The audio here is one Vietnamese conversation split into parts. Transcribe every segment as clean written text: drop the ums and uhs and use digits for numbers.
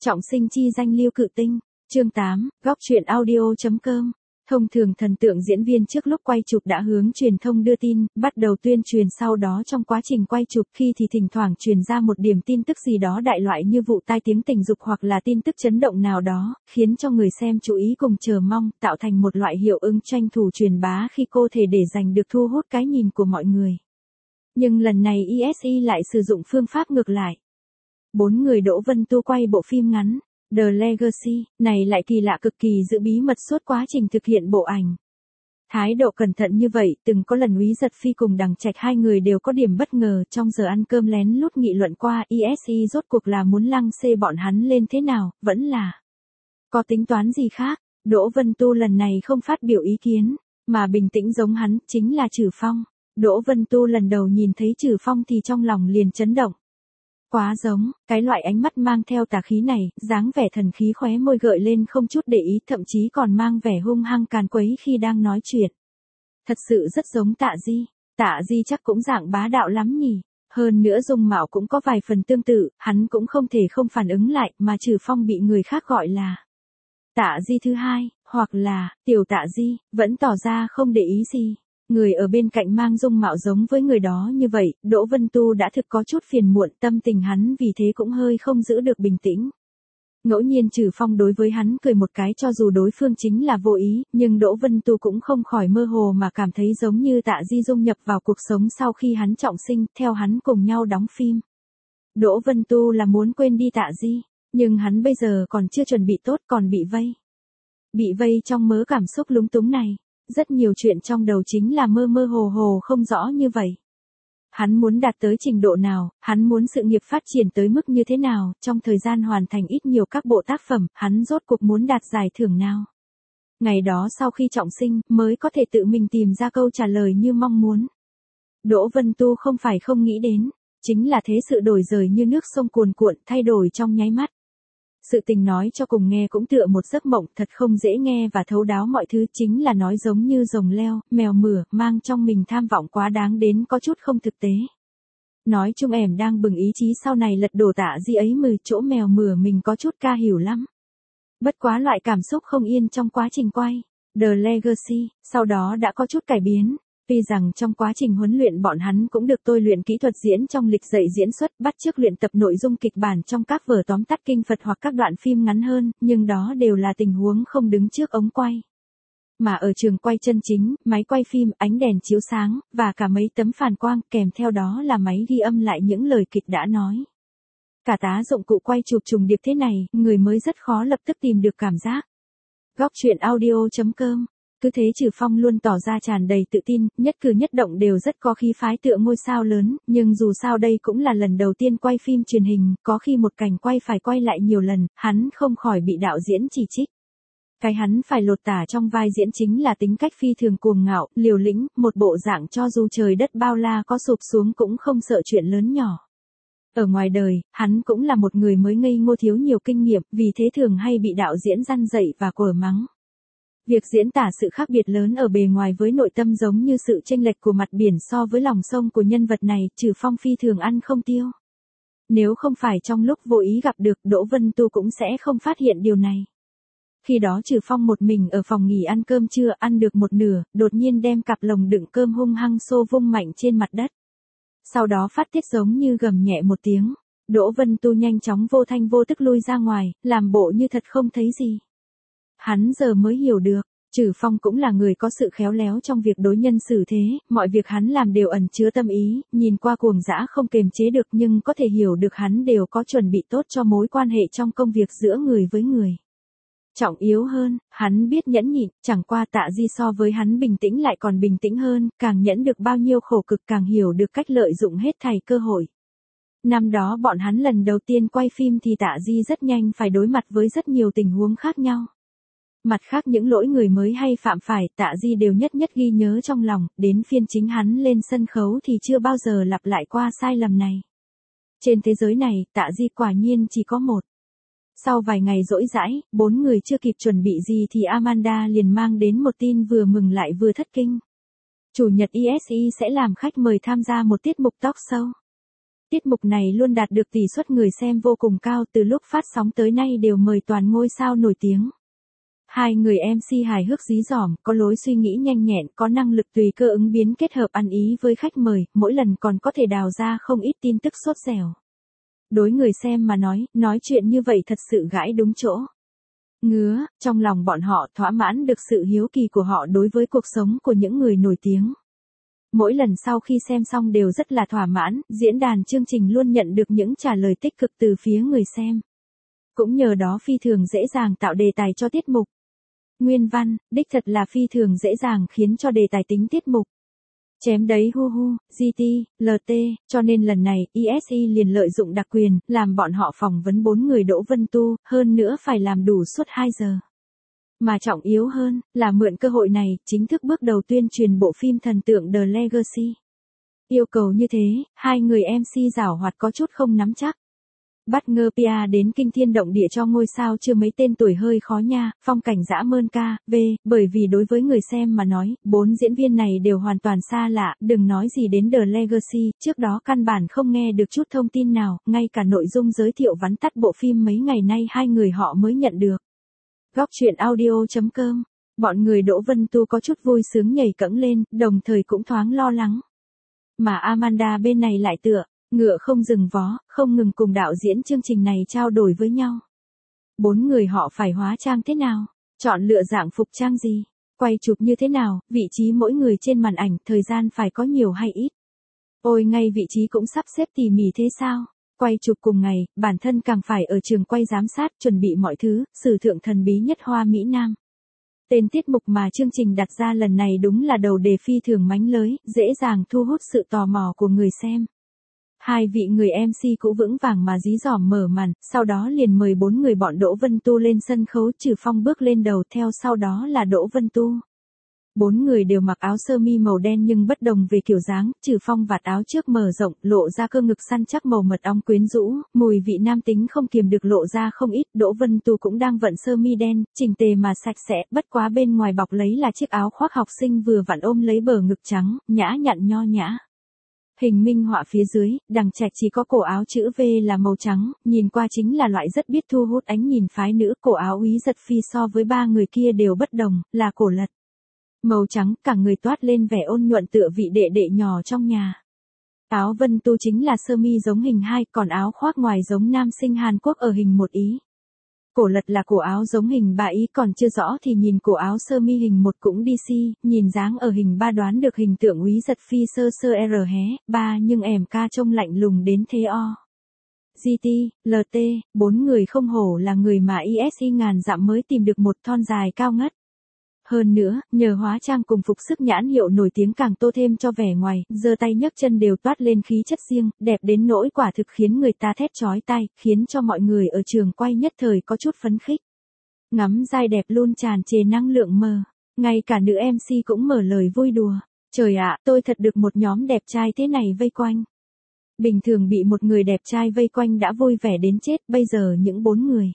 Trọng sinh chi danh Lưu Cự Tinh, chương 8, góc truyện audio.com. Thông thường thần tượng diễn viên trước lúc quay chụp đã hướng truyền thông đưa tin, bắt đầu tuyên truyền, sau đó trong quá trình quay chụp khi thì thỉnh thoảng truyền ra một điểm tin tức gì đó đại loại như vụ tai tiếng tình dục hoặc là tin tức chấn động nào đó, khiến cho người xem chú ý cùng chờ mong, tạo thành một loại hiệu ứng tranh thủ truyền bá khi cô thể để giành được thu hút cái nhìn của mọi người. Nhưng lần này ESE lại sử dụng phương pháp ngược lại. 4 người Đỗ Vân Tu quay bộ phim ngắn The Legacy này lại kỳ lạ cực kỳ giữ bí mật suốt quá trình thực hiện bộ ảnh. Thái độ cẩn thận như vậy, từng có lần Úy Giật Phi cùng Đằng Trạch hai người đều có điểm bất ngờ trong giờ ăn cơm lén lút nghị luận qua ESE rốt cuộc là muốn lăng xê bọn hắn lên thế nào, vẫn là có tính toán gì khác. Đỗ Vân Tu lần này không phát biểu ý kiến, mà bình tĩnh giống hắn, chính là Trử Phong. Đỗ Vân Tu lần đầu nhìn thấy Trử Phong thì trong lòng liền chấn động. Quá giống, cái loại ánh mắt mang theo tà khí này, dáng vẻ thần khí khóe môi gợi lên không chút để ý, thậm chí còn mang vẻ hung hăng càn quấy khi đang nói chuyện. Thật sự rất giống Tạ Di. Tạ Di chắc cũng dạng bá đạo lắm nhỉ. Hơn nữa dung mạo cũng có vài phần tương tự, hắn cũng không thể không phản ứng lại, mà Trử Phong bị người khác gọi là Tạ Di thứ hai, hoặc là Tiểu Tạ Di, vẫn tỏ ra không để ý gì. Người ở bên cạnh mang dung mạo giống với người đó như vậy, Đỗ Vân Tu đã thực có chút phiền muộn, tâm tình hắn vì thế cũng hơi không giữ được bình tĩnh. Ngẫu nhiên Trử Phong đối với hắn cười một cái, cho dù đối phương chính là vô ý, nhưng Đỗ Vân Tu cũng không khỏi mơ hồ mà cảm thấy giống như Tạ Di dung nhập vào cuộc sống sau khi hắn trọng sinh, theo hắn cùng nhau đóng phim. Đỗ Vân Tu là muốn quên đi Tạ Di, nhưng hắn bây giờ còn chưa chuẩn bị tốt, còn bị vây. Bị vây trong mớ cảm xúc lúng túng này. Rất nhiều chuyện trong đầu chính là mơ mơ hồ hồ không rõ như vậy. Hắn muốn đạt tới trình độ nào, hắn muốn sự nghiệp phát triển tới mức như thế nào, trong thời gian hoàn thành ít nhiều các bộ tác phẩm, hắn rốt cuộc muốn đạt giải thưởng nào. Ngày đó sau khi trọng sinh, mới có thể tự mình tìm ra câu trả lời như mong muốn. Đỗ Vân Tu không phải không nghĩ đến, chính là thế sự đổi dời như nước sông cuồn cuộn, thay đổi trong nháy mắt. Sự tình nói cho cùng nghe cũng tựa một giấc mộng, thật không dễ nghe và thấu đáo, mọi thứ chính là nói giống như rồng leo, mèo mửa, mang trong mình tham vọng quá đáng đến có chút không thực tế. Nói chung em đang bừng ý chí sau này lật đổ Tạ Di ấy, chỗ mèo mửa mình có chút ca hiểu lắm. Bất quá loại cảm xúc không yên trong quá trình quay The Legacy, sau đó đã có chút cải biến. Tuy rằng trong quá trình huấn luyện bọn hắn cũng được tôi luyện kỹ thuật diễn trong lịch dạy diễn xuất, bắt chước luyện tập nội dung kịch bản trong các vở tóm tắt kinh Phật hoặc các đoạn phim ngắn hơn, nhưng đó đều là tình huống không đứng trước ống quay. Mà ở trường quay chân chính, máy quay phim, ánh đèn chiếu sáng, và cả mấy tấm phản quang, kèm theo đó là máy ghi âm lại những lời kịch đã nói. Cả tá dụng cụ quay chụp trùng điệp thế này, người mới rất khó lập tức tìm được cảm giác. Góc truyện audio.com. Cứ thế Trử Phong luôn tỏ ra tràn đầy tự tin, nhất cử nhất động đều rất có khí phái tựa ngôi sao lớn, nhưng dù sao đây cũng là lần đầu tiên quay phim truyền hình, có khi một cảnh quay phải quay lại nhiều lần, hắn không khỏi bị đạo diễn chỉ trích. Cái hắn phải lột tả trong vai diễn chính là tính cách phi thường cuồng ngạo, liều lĩnh, một bộ dạng cho dù trời đất bao la có sụp xuống cũng không sợ chuyện lớn nhỏ. Ở ngoài đời, hắn cũng là một người mới ngây ngô thiếu nhiều kinh nghiệm, vì thế thường hay bị đạo diễn răn dạy và quở mắng. Việc diễn tả sự khác biệt lớn ở bề ngoài với nội tâm giống như sự chênh lệch của mặt biển so với lòng sông của nhân vật này, Trử Phong phi thường ăn không tiêu. Nếu không phải trong lúc vô ý gặp được, Đỗ Vân Tu cũng sẽ không phát hiện điều này. Khi đó Trử Phong một mình ở phòng nghỉ ăn cơm trưa, ăn được một nửa, đột nhiên đem cặp lồng đựng cơm hung hăng xô vung mạnh trên mặt đất. Sau đó phát tiết giống như gầm nhẹ một tiếng. Đỗ Vân Tu nhanh chóng vô thanh vô tức lui ra ngoài, làm bộ như thật không thấy gì. Hắn giờ mới hiểu được, Trử Phong cũng là người có sự khéo léo trong việc đối nhân xử thế, mọi việc hắn làm đều ẩn chứa tâm ý, nhìn qua cuồng dã không kềm chế được, nhưng có thể hiểu được hắn đều có chuẩn bị tốt cho mối quan hệ trong công việc giữa người với người. Trọng yếu hơn, hắn biết nhẫn nhịn, chẳng qua Tạ Di so với hắn bình tĩnh lại còn bình tĩnh hơn, càng nhẫn được bao nhiêu khổ cực càng hiểu được cách lợi dụng hết thảy cơ hội. Năm đó bọn hắn lần đầu tiên quay phim thì Tạ Di rất nhanh phải đối mặt với rất nhiều tình huống khác nhau. Mặt khác những lỗi người mới hay phạm phải, Tạ Di đều nhất nhất ghi nhớ trong lòng, đến phiên chính hắn lên sân khấu thì chưa bao giờ lặp lại qua sai lầm này. Trên thế giới này, Tạ Di quả nhiên chỉ có một. Sau vài ngày rỗi rãi, 4 người chưa kịp chuẩn bị gì thì Amanda liền mang đến một tin vừa mừng lại vừa thất kinh. Chủ nhật ESE sẽ làm khách mời tham gia một tiết mục talk show. tiết mục này luôn đạt được tỷ suất người xem vô cùng cao, từ lúc phát sóng tới nay đều mời toàn ngôi sao nổi tiếng. Hai người MC hài hước dí dỏm, có lối suy nghĩ nhanh nhẹn, có năng lực tùy cơ ứng biến kết hợp ăn ý với khách mời, mỗi lần còn có thể đào ra không ít tin tức sốt dẻo. Đối người xem mà nói chuyện như vậy thật sự gãi đúng chỗ. Ngứa, trong lòng bọn họ thỏa mãn được sự hiếu kỳ của họ đối với cuộc sống của những người nổi tiếng. Mỗi lần sau khi xem xong đều rất là thỏa mãn, diễn đàn chương trình luôn nhận được những trả lời tích cực từ phía người xem. Cũng nhờ đó phi thường dễ dàng tạo đề tài cho tiết mục. Nguyên văn, đích thật là phi thường dễ dàng khiến cho đề tài tính tiết mục. Chém đấy hu hu, GT, LT, cho nên lần này, ESI liền lợi dụng đặc quyền, làm bọn họ phỏng vấn 4 người Đỗ Vân Tu, hơn nữa phải làm đủ suốt 2 giờ. Mà trọng yếu hơn, là mượn cơ hội này, chính thức bước đầu tuyên truyền bộ phim thần tượng The Legacy. Yêu cầu như thế, hai người MC giảo hoạt có chút không nắm chắc. Bắt ngơ Pia đến kinh thiên động địa cho ngôi sao chưa mấy tên tuổi hơi khó nha, phong cảnh dã mơn ca, bởi vì đối với người xem mà nói, 4 diễn viên này đều hoàn toàn xa lạ, đừng nói gì đến The Legacy, trước đó căn bản không nghe được chút thông tin nào, ngay cả nội dung giới thiệu vắn tắt bộ phim mấy ngày nay hai người họ mới nhận được. Góc truyện audio.com, bọn người Đỗ Vân Tu có chút vui sướng nhảy cẫng lên, đồng thời cũng thoáng lo lắng. Mà Amanda bên này lại tựa ngựa không dừng vó, không ngừng cùng đạo diễn chương trình này trao đổi với nhau. 4 người họ phải hóa trang thế nào? Chọn lựa dạng phục trang gì? Quay chụp như thế nào? Vị trí mỗi người trên màn ảnh, thời gian phải có nhiều hay ít? Ôi ngay vị trí cũng sắp xếp tỉ mỉ thế sao? Quay chụp cùng ngày, bản thân càng phải ở trường quay giám sát, chuẩn bị mọi thứ, sử thượng thần bí nhất Hoa Mỹ Nam. Tên tiết mục mà chương trình đặt ra lần này đúng là đầu đề phi thường mánh lới, dễ dàng thu hút sự tò mò của người xem. Hai vị người MC cũ vững vàng mà dí dỏm mở màn, sau đó liền mời 4 người bọn Đỗ Vân Tu lên sân khấu, Trừ Phong bước lên đầu, theo sau đó là Đỗ Vân Tu. 4 người đều mặc áo sơ mi màu đen nhưng bất đồng về kiểu dáng, Trừ Phong vạt áo trước mở rộng, lộ ra cơ ngực săn chắc màu mật ong quyến rũ, mùi vị nam tính không kiềm được lộ ra không ít. Đỗ Vân Tu cũng đang vận sơ mi đen, chỉnh tề mà sạch sẽ, bất quá bên ngoài bọc lấy là chiếc áo khoác học sinh vừa vặn ôm lấy bờ ngực trắng, nhã nhặn nho nhã. Hình minh họa phía dưới, đằng trạch chỉ có cổ áo chữ V là màu trắng, nhìn qua chính là loại rất biết thu hút ánh nhìn phái nữ. Cổ áo úy giật phi so với 3 người kia đều bất đồng, là cổ lật. Màu trắng, cả người toát lên vẻ ôn nhuận tựa vị đệ đệ nhỏ trong nhà. Áo Vân Tu chính là sơ mi giống hình 2, còn áo khoác ngoài giống nam sinh Hàn Quốc ở hình 1 ý. Cổ lật là cổ áo giống hình 3 ý, còn chưa rõ thì nhìn cổ áo sơ mi hình 1 cũng DC, nhìn dáng ở hình 3 đoán được hình tượng úy giật phi sơ sơ R hé, 3 nhưng em ca trông lạnh lùng đến thế o. GT, LT, 4 người không hổ là người mà ESI ngàn dặm mới tìm được một thon dài cao ngất. Hơn nữa, nhờ hóa trang cùng phục sức nhãn hiệu nổi tiếng càng tô thêm cho vẻ ngoài, giơ tay nhấc chân đều toát lên khí chất riêng, đẹp đến nỗi quả thực khiến người ta thét chói tai, khiến cho mọi người ở trường quay nhất thời có chút phấn khích. Ngắm giai đẹp luôn tràn trề năng lượng mờ, ngay cả nữ MC cũng mở lời vui đùa. Trời ạ, tôi thật được một nhóm đẹp trai thế này vây quanh. Bình thường bị một người đẹp trai vây quanh đã vui vẻ đến chết, bây giờ những 4 người.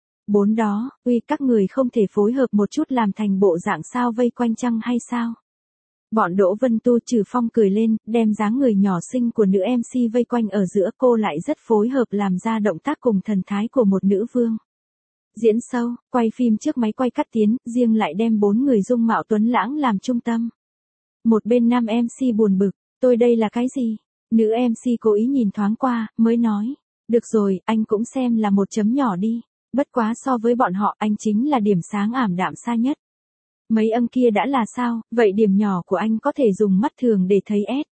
4 đó, các người không thể phối hợp một chút làm thành bộ dạng sao vây quanh chăng hay sao? Bọn Đỗ Vân Tu Trừ Phong cười lên, đem dáng người nhỏ xinh của nữ MC vây quanh ở giữa, cô lại rất phối hợp làm ra động tác cùng thần thái của một nữ vương. Diễn sâu, quay phim trước máy quay cắt tiến, riêng lại đem 4 người dung mạo tuấn lãng làm trung tâm. Một bên nam MC buồn bực, tôi đây là cái gì? Nữ MC cố ý nhìn thoáng qua, mới nói, được rồi, anh cũng xem là một chấm nhỏ đi. Bất quá so với bọn họ, anh chính là điểm sáng ảm đạm xa nhất. Mấy âm kia đã là sao, vậy điểm nhỏ của anh có thể dùng mắt thường để thấy S.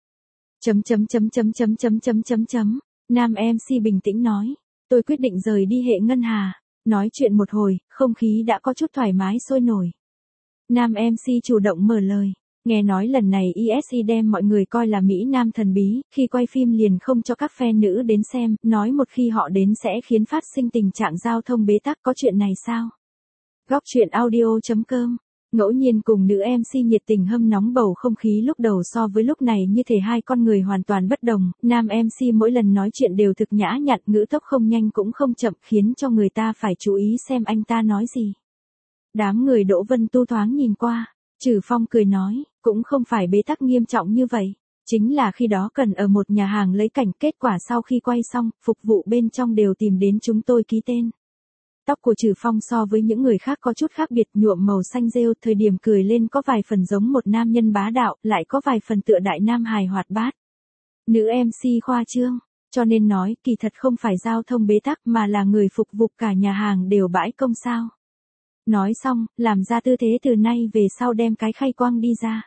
Nam MC bình tĩnh nói, tôi quyết định rời đi hệ ngân hà. Nói chuyện một hồi, không khí đã có chút thoải mái sôi nổi. Nam MC chủ động mở lời. Nghe nói lần này ESI đem mọi người coi là Mỹ Nam thần bí, khi quay phim liền không cho các fan nữ đến xem, nói một khi họ đến sẽ khiến phát sinh tình trạng giao thông bế tắc, có chuyện này sao? Góc truyện audio.com, ngẫu nhiên cùng nữ MC nhiệt tình hâm nóng bầu không khí lúc đầu so với lúc này như thể hai con người hoàn toàn bất đồng, nam MC mỗi lần nói chuyện đều thực nhã nhặn, ngữ tốc không nhanh cũng không chậm, khiến cho người ta phải chú ý xem anh ta nói gì. Đám người Đỗ Vân Tu thoáng nhìn qua. Trừ Phong cười nói, cũng không phải bế tắc nghiêm trọng như vậy. Chính là khi đó cần ở một nhà hàng lấy cảnh, kết quả sau khi quay xong, phục vụ bên trong đều tìm đến chúng tôi ký tên. Tóc của Trừ Phong so với những người khác có chút khác biệt, nhuộm màu xanh rêu, thời điểm cười lên có vài phần giống một nam nhân bá đạo, lại có vài phần tựa đại nam hài hoạt bát. Nữ MC khoa trương, cho nên nói kỳ thật không phải giao thông bế tắc mà là người phục vụ cả nhà hàng đều bãi công sao. Nói xong, làm ra tư thế từ nay về sau đem cái khay quăng đi ra.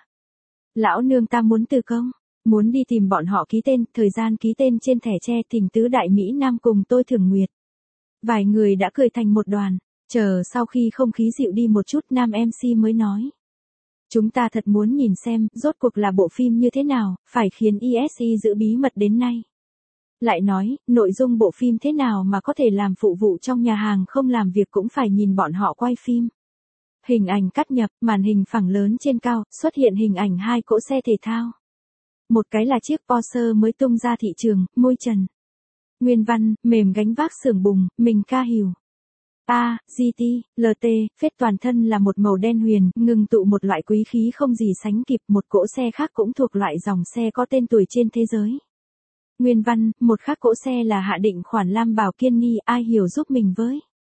Lão nương ta muốn từ công, muốn đi tìm bọn họ ký tên, thời gian ký tên trên thẻ tre Thỉnh Tứ Đại Mỹ Nam cùng tôi Thường Nguyệt. Vài người đã cười thành một đoàn, chờ sau khi không khí dịu đi một chút nam MC mới nói. Chúng ta thật muốn nhìn xem, rốt cuộc là bộ phim như thế nào, phải khiến ESE giữ bí mật đến nay. Lại nói, nội dung bộ phim thế nào mà có thể làm phụ vụ trong nhà hàng không làm việc cũng phải nhìn bọn họ quay phim. Hình ảnh cắt nhập, màn hình phẳng lớn trên cao, xuất hiện hình ảnh hai cỗ xe thể thao. Một cái là chiếc Porsche mới tung ra thị trường, môi trần. Nguyên văn, mềm gánh vác xưởng bùng, mình ca hiểu. A, GT, LT, phết toàn thân là một màu đen huyền, ngưng tụ một loại quý khí không gì sánh kịp, một cỗ xe khác cũng thuộc loại dòng xe có tên tuổi trên thế giới. Nguyên văn, một khác cỗ xe là hạ định khoản lam bảo kiên ni, ai hiểu giúp mình với.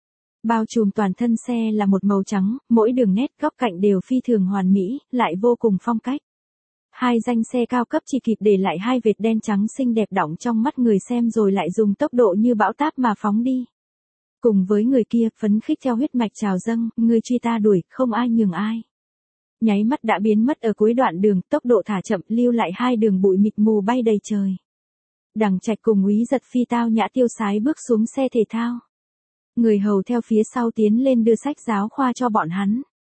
Bao trùm toàn thân xe là một màu trắng, mỗi đường nét góc cạnh đều phi thường hoàn mỹ, lại vô cùng phong cách. Hai danh xe cao cấp chỉ kịp để lại hai vệt đen trắng xinh đẹp đọng trong mắt người xem rồi lại dùng tốc độ như bão táp mà phóng đi. Cùng với người kia, phấn khích theo huyết mạch trào dâng, người truy ta đuổi, không ai nhường ai. Nháy mắt đã biến mất ở cuối đoạn đường, tốc độ thả chậm, lưu lại hai đường bụi mịt mù bay đầy trời. Đằng Trạch cùng Úy Giật Phi tao nhã tiêu sái bước xuống xe thể thao. Người hầu theo phía sau tiến lên đưa sách giáo khoa cho bọn hắn.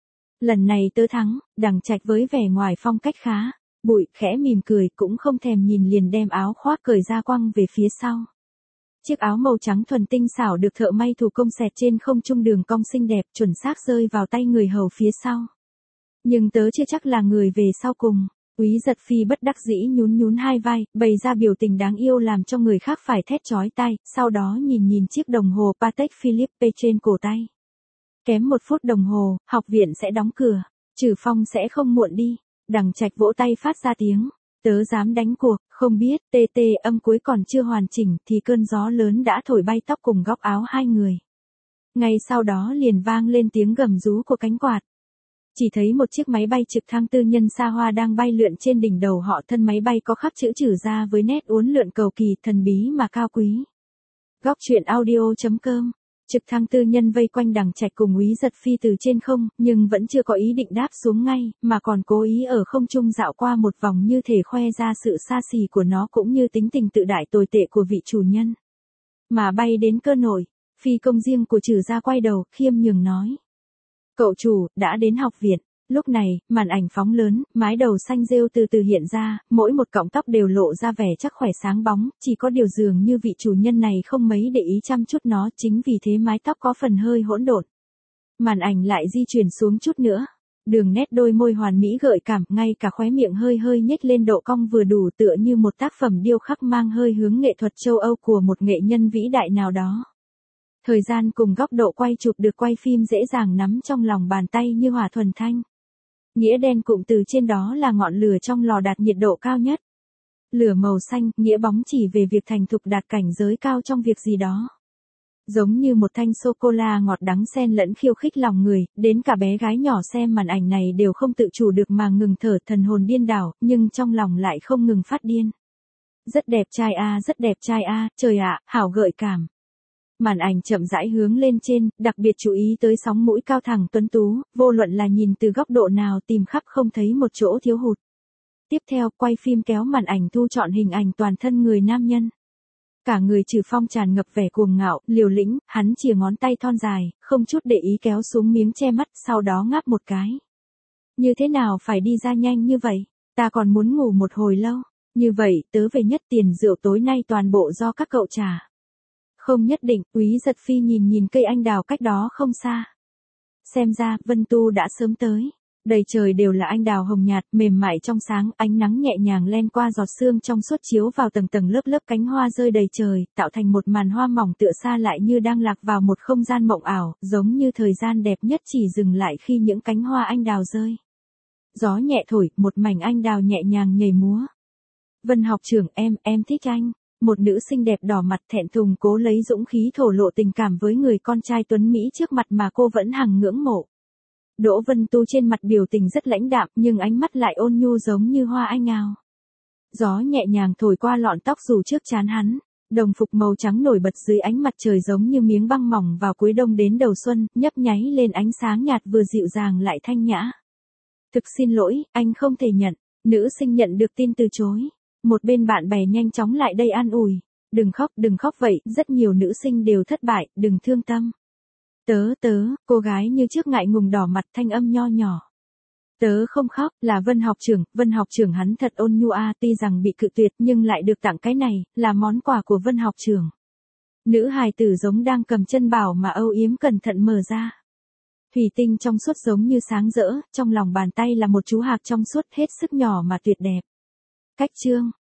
Lần này tớ thắng, Đằng Trạch với vẻ ngoài phong cách khá, bụi, khẽ mỉm cười, cũng không thèm nhìn liền đem áo khoác cởi ra quăng về phía sau. Chiếc áo màu trắng thuần tinh xảo được thợ may thủ công xẹt trên không trung đường cong xinh đẹp, chuẩn xác rơi vào tay người hầu phía sau. Nhưng tớ chưa chắc là người về sau cùng. Úy Giật Phi bất đắc dĩ nhún nhún hai vai, bày ra biểu tình đáng yêu làm cho người khác phải thét chói tai, sau đó nhìn chiếc đồng hồ Patek Philippe trên cổ tay. Kém 1 phút đồng hồ, học viện sẽ đóng cửa, Trừ Phong sẽ không muộn đi. Đằng Trạch vỗ tay phát ra tiếng, tớ dám đánh cuộc, không biết, TT âm cuối còn chưa hoàn chỉnh thì cơn gió lớn đã thổi bay tóc cùng góc áo hai người. Ngay sau đó liền vang lên tiếng gầm rú của cánh quạt. Chỉ thấy một chiếc máy bay trực thăng tư nhân xa hoa đang bay lượn trên đỉnh đầu họ, thân máy bay có khắc chữ Trừ ra với nét uốn lượn cầu kỳ, thần bí mà cao quý. Góc truyện audio.com. Trực thăng tư nhân vây quanh Đằng Trạch cùng Úy Giật Phi từ trên không, nhưng vẫn chưa có ý định đáp xuống ngay, mà còn cố ý ở không trung dạo qua một vòng như thể khoe ra sự xa xỉ của nó cũng như tính tình tự đại tồi tệ của vị chủ nhân. Mà bay đến cơ nổi, phi công riêng của Trừ ra quay đầu, khiêm nhường nói. Cậu chủ, đã đến học viện. Lúc này, màn ảnh phóng lớn, mái đầu xanh rêu từ từ hiện ra, mỗi một cọng tóc đều lộ ra vẻ chắc khỏe sáng bóng, chỉ có điều dường như vị chủ nhân này không mấy để ý chăm chút nó, chính vì thế mái tóc có phần hơi hỗn độn. Màn ảnh lại di chuyển xuống chút nữa. Đường nét đôi môi hoàn mỹ gợi cảm, ngay cả khóe miệng hơi hơi nhếch lên độ cong vừa đủ tựa như một tác phẩm điêu khắc mang hơi hướng nghệ thuật châu Âu của một nghệ nhân vĩ đại nào đó. Thời gian cùng góc độ quay chụp được quay phim dễ dàng nắm trong lòng bàn tay như hỏa thuần thanh. Nghĩa đen cụm từ trên đó là ngọn lửa trong lò đạt nhiệt độ cao nhất. Lửa màu xanh, nghĩa bóng chỉ về việc thành thục đạt cảnh giới cao trong việc gì đó. Giống như một thanh sô-cô-la ngọt đắng xen lẫn khiêu khích lòng người, đến cả bé gái nhỏ xem màn ảnh này đều không tự chủ được mà ngừng thở, thần hồn điên đảo, nhưng trong lòng lại không ngừng phát điên. Rất đẹp trai a, rất đẹp trai a, trời ạ, hảo gợi cảm. Màn ảnh chậm rãi hướng lên trên, đặc biệt chú ý tới sóng mũi cao thẳng tuấn tú, vô luận là nhìn từ góc độ nào tìm khắp không thấy một chỗ thiếu hụt. Tiếp theo, quay phim kéo màn ảnh thu trọn hình ảnh toàn thân người nam nhân. Cả người Trừ Phong tràn ngập vẻ cuồng ngạo, liều lĩnh, hắn chìa ngón tay thon dài, không chút để ý kéo xuống miếng che mắt, sau đó ngáp một cái. Như thế nào phải đi ra nhanh như vậy, ta còn muốn ngủ một hồi lâu, như vậy tớ về nhất tiền rượu tối nay toàn bộ do các cậu trả. Không nhất định, Úy Giật Phi nhìn cây anh đào cách đó không xa. Xem ra, Vân Tu đã sớm tới. Đầy trời đều là anh đào hồng nhạt, mềm mại trong sáng, ánh nắng nhẹ nhàng len qua giọt sương trong suốt chiếu vào tầng tầng lớp lớp cánh hoa rơi đầy trời, tạo thành một màn hoa mỏng tựa xa lại như đang lạc vào một không gian mộng ảo, giống như thời gian đẹp nhất chỉ dừng lại khi những cánh hoa anh đào rơi. Gió nhẹ thổi, một mảnh anh đào nhẹ nhàng nhảy múa. Vân học trưởng em thích anh. Một nữ xinh đẹp đỏ mặt thẹn thùng cố lấy dũng khí thổ lộ tình cảm với người con trai tuấn Mỹ trước mặt mà cô vẫn hằng ngưỡng mộ. Đỗ Vân Tu trên mặt biểu tình rất lãnh đạm nhưng ánh mắt lại ôn nhu giống như hoa anh ngào. Gió nhẹ nhàng thổi qua lọn tóc rủ trước trán hắn. Đồng phục màu trắng nổi bật dưới ánh mặt trời giống như miếng băng mỏng vào cuối đông đến đầu xuân, nhấp nháy lên ánh sáng nhạt vừa dịu dàng lại thanh nhã. Thực xin lỗi, anh không thể nhận. Nữ sinh nhận được tin từ chối. Một bên bạn bè nhanh chóng lại đây an ủi. Đừng khóc vậy, rất nhiều nữ sinh đều thất bại, đừng thương tâm. Cô gái như trước ngại ngùng đỏ mặt thanh âm nho nhỏ. Tớ không khóc, là Vân học trưởng hắn thật ôn nhu tuy rằng bị cự tuyệt nhưng lại được tặng cái này, là món quà của Vân học trưởng. Nữ hài tử giống đang cầm chân bảo mà âu yếm cẩn thận mở ra. Thủy tinh trong suốt giống như sáng rỡ, trong lòng bàn tay là một chú hạc trong suốt hết sức nhỏ mà tuyệt đẹp. Cách chương